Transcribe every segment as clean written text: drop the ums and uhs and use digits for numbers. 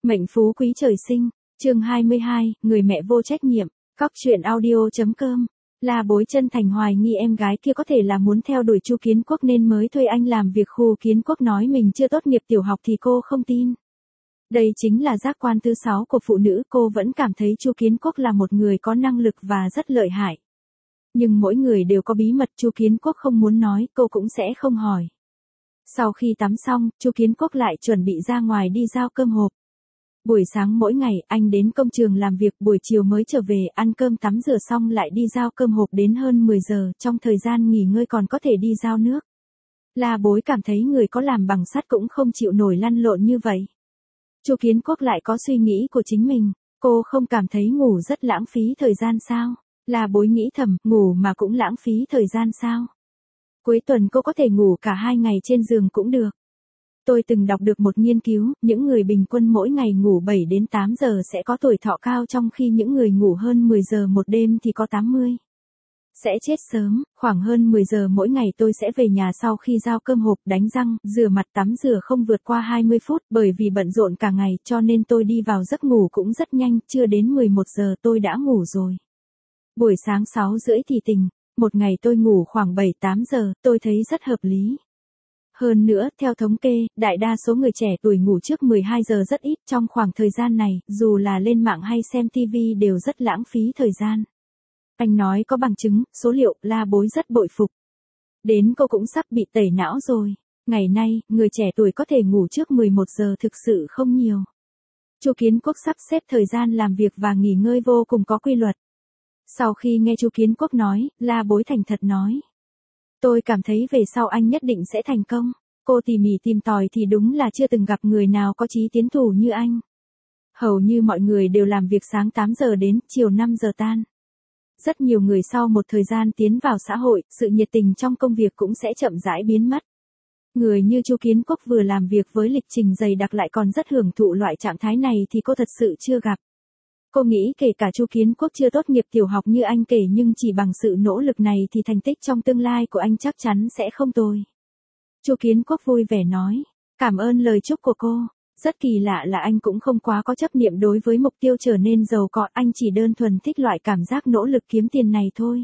Mệnh phú quý trời sinh, chương 22, người mẹ vô trách nhiệm, Cóc truyện audio.com. La Bối chân thành hoài nghi em gái kia có thể là muốn theo đuổi Chu Kiến Quốc nên mới thuê anh làm việc. Khu Kiến Quốc nói mình chưa tốt nghiệp tiểu học thì cô không tin. Đây chính là giác quan thứ 6 của phụ nữ, cô vẫn cảm thấy Chu Kiến Quốc là một người có năng lực và rất lợi hại. Nhưng mỗi người đều có bí mật, Chu Kiến Quốc không muốn nói, cô cũng sẽ không hỏi. Sau khi tắm xong, Chu Kiến Quốc lại chuẩn bị ra ngoài đi giao cơm hộp. Buổi sáng mỗi ngày, anh đến công trường làm việc, buổi chiều mới trở về, ăn cơm tắm rửa xong lại đi giao cơm hộp đến hơn 10 giờ, trong thời gian nghỉ ngơi còn có thể đi giao nước. La Bối cảm thấy người có làm bằng sắt cũng không chịu nổi lăn lộn như vậy. Chu Kiến Quốc lại có suy nghĩ của chính mình, cô không cảm thấy ngủ rất lãng phí thời gian sao? La Bối nghĩ thầm, ngủ mà cũng lãng phí thời gian sao? Cuối tuần cô có thể ngủ cả 2 ngày trên giường cũng được. Tôi từng đọc được một nghiên cứu, những người bình quân mỗi ngày ngủ 7 đến 8 giờ sẽ có tuổi thọ cao, trong khi những người ngủ hơn 10 giờ một đêm thì có 80. Sẽ chết sớm. Khoảng hơn 10 giờ mỗi ngày tôi sẽ về nhà sau khi giao cơm hộp, đánh răng, rửa mặt, tắm rửa không vượt qua 20 phút, bởi vì bận rộn cả ngày cho nên tôi đi vào giấc ngủ cũng rất nhanh, chưa đến 11 giờ tôi đã ngủ rồi. Buổi sáng 6 rưỡi thì tỉnh, một ngày tôi ngủ khoảng 7-8 giờ, tôi thấy rất hợp lý. Hơn nữa, theo thống kê, đại đa số người trẻ tuổi ngủ trước 12 giờ rất ít, trong khoảng thời gian này, dù là lên mạng hay xem TV đều rất lãng phí thời gian. Anh nói có bằng chứng, số liệu, La Bối rất bội phục. Đến cô cũng sắp bị tẩy não rồi. Ngày nay, người trẻ tuổi có thể ngủ trước 11 giờ thực sự không nhiều. Chu Kiến Quốc sắp xếp thời gian làm việc và nghỉ ngơi vô cùng có quy luật. Sau khi nghe Chu Kiến Quốc nói, La Bối thành thật nói. Tôi cảm thấy về sau anh nhất định sẽ thành công. Cô tỉ mỉ tìm tòi thì đúng là chưa từng gặp người nào có chí tiến thủ như anh. Hầu như mọi người đều làm việc sáng 8 giờ đến chiều 5 giờ tan. Rất nhiều người sau một thời gian tiến vào xã hội, sự nhiệt tình trong công việc cũng sẽ chậm rãi biến mất. Người như Chu Kiến Quốc vừa làm việc với lịch trình dày đặc lại còn rất hưởng thụ loại trạng thái này thì cô thật sự chưa gặp. Cô nghĩ kể cả Chu Kiến Quốc chưa tốt nghiệp tiểu học như anh kể nhưng chỉ bằng sự nỗ lực này thì thành tích trong tương lai của anh chắc chắn sẽ không tồi. Chu Kiến Quốc vui vẻ nói, cảm ơn lời chúc của cô. Rất kỳ lạ là anh cũng không quá có chấp niệm đối với mục tiêu trở nên giàu có, anh chỉ đơn thuần thích loại cảm giác nỗ lực kiếm tiền này thôi.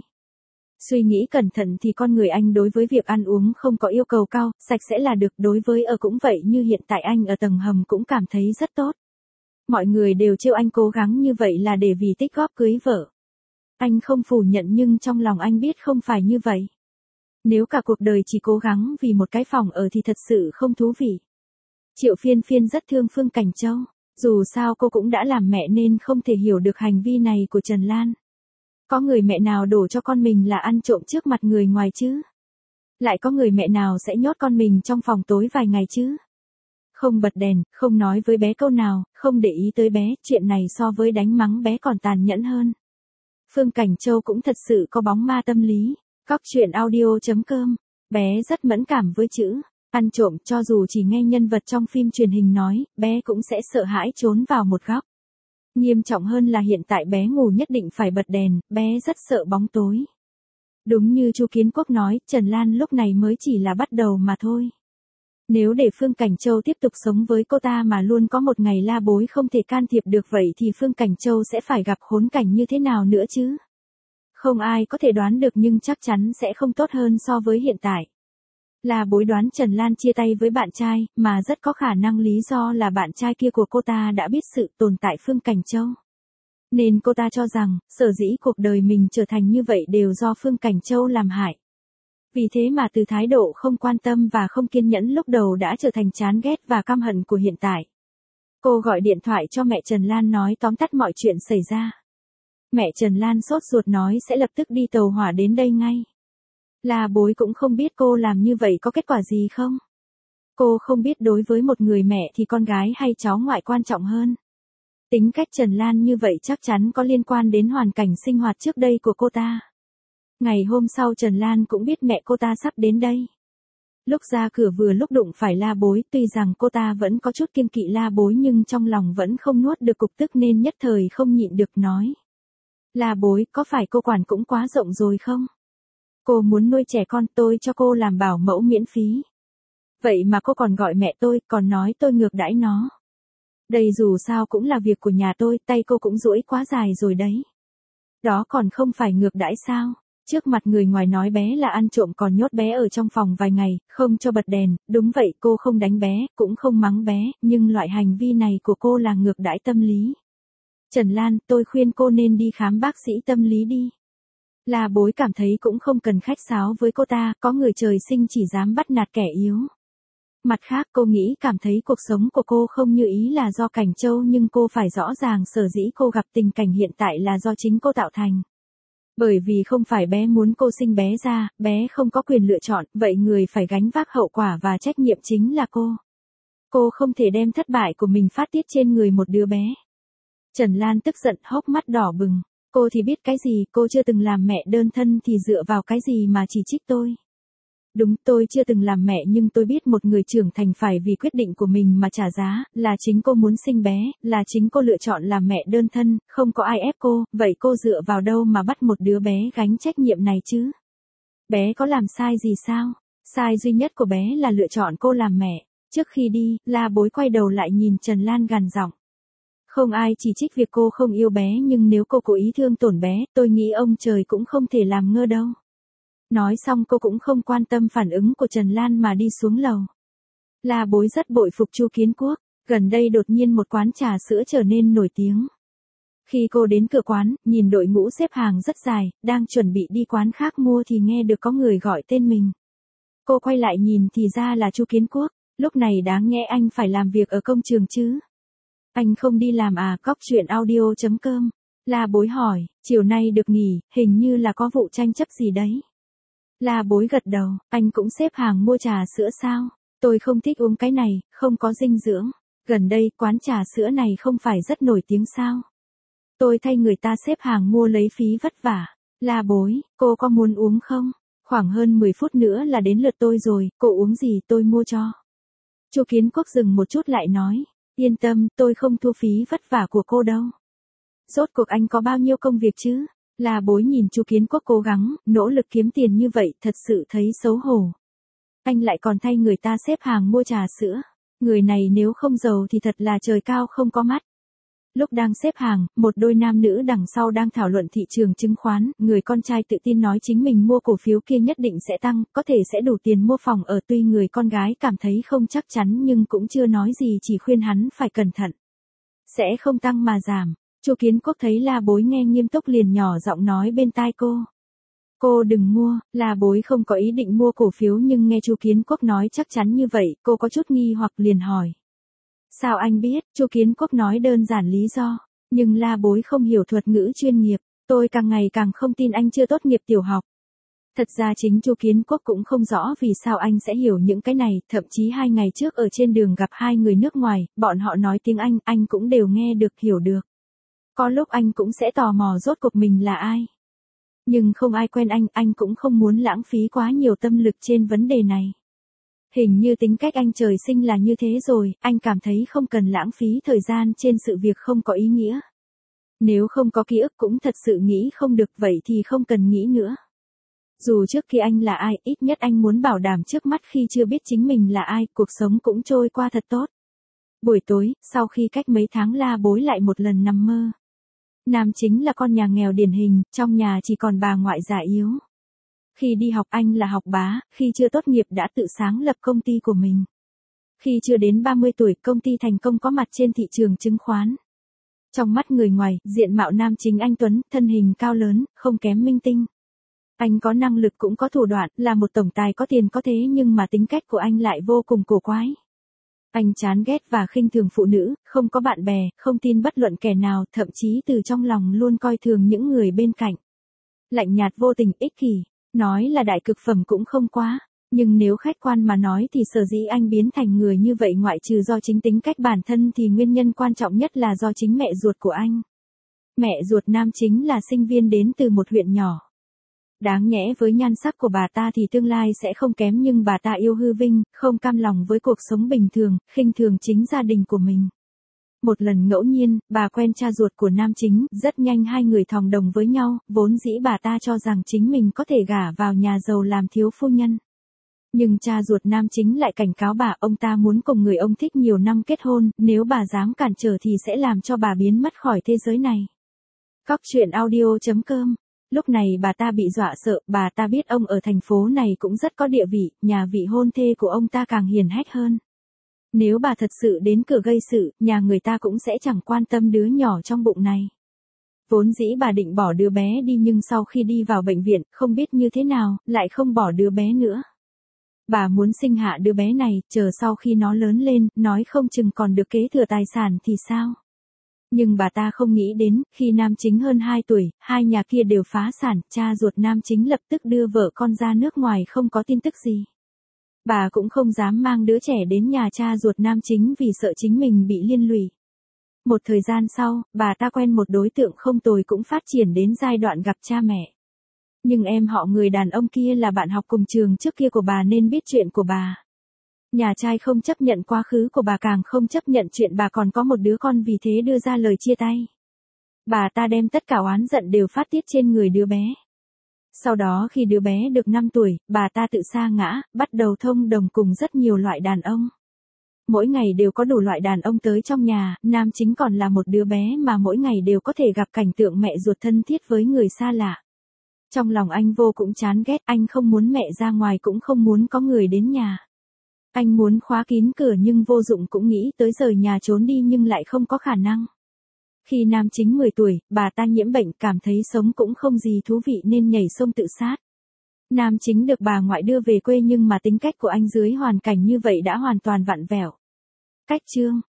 Suy nghĩ cẩn thận thì con người anh đối với việc ăn uống không có yêu cầu cao, sạch sẽ là được, đối với ở cũng vậy, như hiện tại anh ở tầng hầm cũng cảm thấy rất tốt. Mọi người đều trêu anh cố gắng như vậy là để vì tích góp cưới vợ. Anh không phủ nhận nhưng trong lòng anh biết không phải như vậy. Nếu cả cuộc đời chỉ cố gắng vì một cái phòng ở thì thật sự không thú vị. Triệu Phiên Phiên rất thương Phương Cảnh Châu. Dù sao cô cũng đã làm mẹ nên không thể hiểu được hành vi này của Trần Lan. Có người mẹ nào đổ cho con mình là ăn trộm trước mặt người ngoài chứ? Lại có người mẹ nào sẽ nhốt con mình trong phòng tối vài ngày chứ? Không bật đèn, không nói với bé câu nào, không để ý tới bé, chuyện này so với đánh mắng bé còn tàn nhẫn hơn. Phương Cảnh Châu cũng thật sự có bóng ma tâm lý. Cóc truyện audio.com. Bé rất mẫn cảm với chữ ăn trộm, cho dù chỉ nghe nhân vật trong phim truyền hình nói, bé cũng sẽ sợ hãi trốn vào một góc. Nghiêm trọng hơn là hiện tại bé ngủ nhất định phải bật đèn, bé rất sợ bóng tối. Đúng như Chu Kiến Quốc nói, Trần Lan lúc này mới chỉ là bắt đầu mà thôi. Nếu để Phương Cảnh Châu tiếp tục sống với cô ta mà luôn có một ngày La Bối không thể can thiệp được vậy thì Phương Cảnh Châu sẽ phải gặp khốn cảnh như thế nào nữa chứ? Không ai có thể đoán được nhưng chắc chắn sẽ không tốt hơn so với hiện tại. La Bối đoán Trần Lan chia tay với bạn trai, mà rất có khả năng lý do là bạn trai kia của cô ta đã biết sự tồn tại Phương Cảnh Châu. Nên cô ta cho rằng, sở dĩ cuộc đời mình trở thành như vậy đều do Phương Cảnh Châu làm hại. Vì thế mà từ thái độ không quan tâm và không kiên nhẫn lúc đầu đã trở thành chán ghét và căm hận của hiện tại. Cô gọi điện thoại cho mẹ Trần Lan nói tóm tắt mọi chuyện xảy ra. Mẹ Trần Lan sốt ruột nói sẽ lập tức đi tàu hỏa đến đây ngay. La Bối cũng không biết cô làm như vậy có kết quả gì không. Cô không biết đối với một người mẹ thì con gái hay cháu ngoại quan trọng hơn. Tính cách Trần Lan như vậy chắc chắn có liên quan đến hoàn cảnh sinh hoạt trước đây của cô ta. Ngày hôm sau Trần Lan cũng biết mẹ cô ta sắp đến đây. Lúc ra cửa vừa lúc đụng phải La Bối, tuy rằng cô ta vẫn có chút kiêng kỵ La Bối nhưng trong lòng vẫn không nuốt được cục tức nên nhất thời không nhịn được nói. La Bối, có phải cô quản cũng quá rộng rồi không? Cô muốn nuôi trẻ con, tôi cho cô làm bảo mẫu miễn phí. Vậy mà cô còn gọi mẹ tôi, còn nói tôi ngược đãi nó. Đây dù sao cũng là việc của nhà tôi, tay cô cũng duỗi quá dài rồi đấy. Đó còn không phải ngược đãi sao? Trước mặt người ngoài nói bé là ăn trộm còn nhốt bé ở trong phòng vài ngày, không cho bật đèn, đúng vậy cô không đánh bé, cũng không mắng bé, nhưng loại hành vi này của cô là ngược đãi tâm lý. Trần Lan, tôi khuyên cô nên đi khám bác sĩ tâm lý đi. La Bối cảm thấy cũng không cần khách sáo với cô ta, có người trời sinh chỉ dám bắt nạt kẻ yếu. Mặt khác cô nghĩ cảm thấy cuộc sống của cô không như ý là do Cảnh Châu nhưng cô phải rõ ràng sở dĩ cô gặp tình cảnh hiện tại là do chính cô tạo thành. Bởi vì không phải bé muốn cô sinh bé ra, bé không có quyền lựa chọn, vậy người phải gánh vác hậu quả và trách nhiệm chính là cô. Cô không thể đem thất bại của mình phát tiết trên người một đứa bé. Trần Lan tức giận hốc mắt đỏ bừng. Cô thì biết cái gì, cô chưa từng làm mẹ đơn thân thì dựa vào cái gì mà chỉ trích tôi. Đúng, tôi chưa từng làm mẹ nhưng tôi biết một người trưởng thành phải vì quyết định của mình mà trả giá, là chính cô muốn sinh bé, là chính cô lựa chọn làm mẹ đơn thân, không có ai ép cô, vậy cô dựa vào đâu mà bắt một đứa bé gánh trách nhiệm này chứ? Bé có làm sai gì sao? Sai duy nhất của bé là lựa chọn cô làm mẹ. Trước khi đi, La Bối quay đầu lại nhìn Trần Lan gằn giọng. Không ai chỉ trích việc cô không yêu bé nhưng nếu cô cố ý thương tổn bé, tôi nghĩ ông trời cũng không thể làm ngơ đâu. Nói xong cô cũng không quan tâm phản ứng của Trần Lan mà đi xuống lầu. La Bối rất bội phục Chu Kiến Quốc, gần đây đột nhiên một quán trà sữa trở nên nổi tiếng. Khi cô đến cửa quán, nhìn đội ngũ xếp hàng rất dài, đang chuẩn bị đi quán khác mua thì nghe được có người gọi tên mình. Cô quay lại nhìn thì ra là Chu Kiến Quốc, lúc này đáng nhẽ anh phải làm việc ở công trường chứ. Anh không đi làm à? Cóc truyện audio.com. La Bối hỏi, chiều nay được nghỉ, hình như là có vụ tranh chấp gì đấy. La Bối gật đầu, anh cũng xếp hàng mua trà sữa sao? Tôi không thích uống cái này, không có dinh dưỡng. Gần đây quán trà sữa này không phải rất nổi tiếng sao? Tôi thay người ta xếp hàng mua lấy phí vất vả. La Bối, cô có muốn uống không? Khoảng hơn 10 phút nữa là đến lượt tôi rồi, cô uống gì tôi mua cho. Chu Kiến Quốc dừng một chút lại nói, yên tâm, tôi không thu phí vất vả của cô đâu. Rốt cuộc anh có bao nhiêu công việc chứ? La Bối nhìn Chu Kiến Quốc cố gắng, nỗ lực kiếm tiền như vậy, thật sự thấy xấu hổ. Anh lại còn thay người ta xếp hàng mua trà sữa. Người này nếu không giàu thì thật là trời cao không có mắt. Lúc đang xếp hàng, một đôi nam nữ đằng sau đang thảo luận thị trường chứng khoán, người con trai tự tin nói chính mình mua cổ phiếu kia nhất định sẽ tăng, có thể sẽ đủ tiền mua phòng ở, tuy người con gái cảm thấy không chắc chắn nhưng cũng chưa nói gì, chỉ khuyên hắn phải cẩn thận. Sẽ không tăng mà giảm. Chu Kiến Quốc thấy La Bối nghe nghiêm túc liền nhỏ giọng nói bên tai cô. Cô đừng mua. La Bối không có ý định mua cổ phiếu nhưng nghe Chu Kiến Quốc nói chắc chắn như vậy, cô có chút nghi hoặc liền hỏi. Sao anh biết? Chu Kiến Quốc nói đơn giản lý do. Nhưng La Bối không hiểu thuật ngữ chuyên nghiệp. Tôi càng ngày càng không tin anh chưa tốt nghiệp tiểu học. Thật ra chính Chu Kiến Quốc cũng không rõ vì sao anh sẽ hiểu những cái này, thậm chí 2 ngày trước ở trên đường gặp 2 người nước ngoài, bọn họ nói tiếng Anh cũng đều nghe được hiểu được. Có lúc anh cũng sẽ tò mò rốt cuộc mình là ai. Nhưng không ai quen anh cũng không muốn lãng phí quá nhiều tâm lực trên vấn đề này. Hình như tính cách anh trời sinh là như thế rồi, anh cảm thấy không cần lãng phí thời gian trên sự việc không có ý nghĩa. Nếu không có ký ức cũng thật sự nghĩ không được vậy thì không cần nghĩ nữa. Dù trước kia anh là ai, ít nhất anh muốn bảo đảm trước mắt khi chưa biết chính mình là ai, cuộc sống cũng trôi qua thật tốt. Buổi tối, sau khi cách mấy tháng La Bối lại một lần nằm mơ. Nam chính là con nhà nghèo điển hình, trong nhà chỉ còn bà ngoại già yếu. Khi đi học anh là học bá, khi chưa tốt nghiệp đã tự sáng lập công ty của mình. Khi chưa đến 30 tuổi, công ty thành công có mặt trên thị trường chứng khoán. Trong mắt người ngoài, diện mạo nam chính anh tuấn, thân hình cao lớn, không kém minh tinh. Anh có năng lực cũng có thủ đoạn, là một tổng tài có tiền có thế nhưng mà tính cách của anh lại vô cùng cổ quái. Anh chán ghét và khinh thường phụ nữ, không có bạn bè, không tin bất luận kẻ nào, thậm chí từ trong lòng luôn coi thường những người bên cạnh. Lạnh nhạt vô tình, ích kỷ, nói là đại cực phẩm cũng không quá, nhưng nếu khách quan mà nói thì sở dĩ anh biến thành người như vậy ngoại trừ do chính tính cách bản thân thì nguyên nhân quan trọng nhất là do chính mẹ ruột của anh. Mẹ ruột nam chính là sinh viên đến từ một huyện nhỏ. Đáng nhẽ với nhan sắc của bà ta thì tương lai sẽ không kém nhưng bà ta yêu hư vinh, không cam lòng với cuộc sống bình thường, khinh thường chính gia đình của mình. Một lần ngẫu nhiên, bà quen cha ruột của nam chính, rất nhanh hai người thòng đồng với nhau, vốn dĩ bà ta cho rằng chính mình có thể gả vào nhà giàu làm thiếu phu nhân. Nhưng cha ruột nam chính lại cảnh cáo bà, ông ta muốn cùng người ông thích nhiều năm kết hôn, nếu bà dám cản trở thì sẽ làm cho bà biến mất khỏi thế giới này. Cóc truyện audio.com. Lúc này bà ta bị dọa sợ, bà ta biết ông ở thành phố này cũng rất có địa vị, nhà vị hôn thê của ông ta càng hiền hách hơn. Nếu bà thật sự đến cửa gây sự, nhà người ta cũng sẽ chẳng quan tâm đứa nhỏ trong bụng này. Vốn dĩ bà định bỏ đứa bé đi nhưng sau khi đi vào bệnh viện, không biết như thế nào, lại không bỏ đứa bé nữa. Bà muốn sinh hạ đứa bé này, chờ sau khi nó lớn lên, nói không chừng còn được kế thừa tài sản thì sao? Nhưng bà ta không nghĩ đến, khi nam chính hơn 2 tuổi, hai nhà kia đều phá sản, cha ruột nam chính lập tức đưa vợ con ra nước ngoài không có tin tức gì. Bà cũng không dám mang đứa trẻ đến nhà cha ruột nam chính vì sợ chính mình bị liên lụy. Một thời gian sau, bà ta quen một đối tượng không tồi cũng phát triển đến giai đoạn gặp cha mẹ. Nhưng em họ người đàn ông kia là bạn học cùng trường trước kia của bà nên biết chuyện của bà. Nhà trai không chấp nhận quá khứ của bà, càng không chấp nhận chuyện bà còn có một đứa con, vì thế đưa ra lời chia tay. Bà ta đem tất cả oán giận đều phát tiết trên người đứa bé. Sau đó khi đứa bé được 5 tuổi, bà ta tự sa ngã, bắt đầu thông đồng cùng rất nhiều loại đàn ông. Mỗi ngày đều có đủ loại đàn ông tới trong nhà, nam chính còn là một đứa bé mà mỗi ngày đều có thể gặp cảnh tượng mẹ ruột thân thiết với người xa lạ. Trong lòng anh vô cũng chán ghét, anh không muốn mẹ ra ngoài cũng không muốn có người đến nhà. Anh muốn khóa kín cửa nhưng vô dụng, cũng nghĩ tới rời nhà trốn đi nhưng lại không có khả năng. Khi nam chính 10 tuổi, bà ta nhiễm bệnh, cảm thấy sống cũng không gì thú vị nên nhảy sông tự sát. Nam chính được bà ngoại đưa về quê nhưng mà tính cách của anh dưới hoàn cảnh như vậy đã hoàn toàn vặn vẹo. Cách chương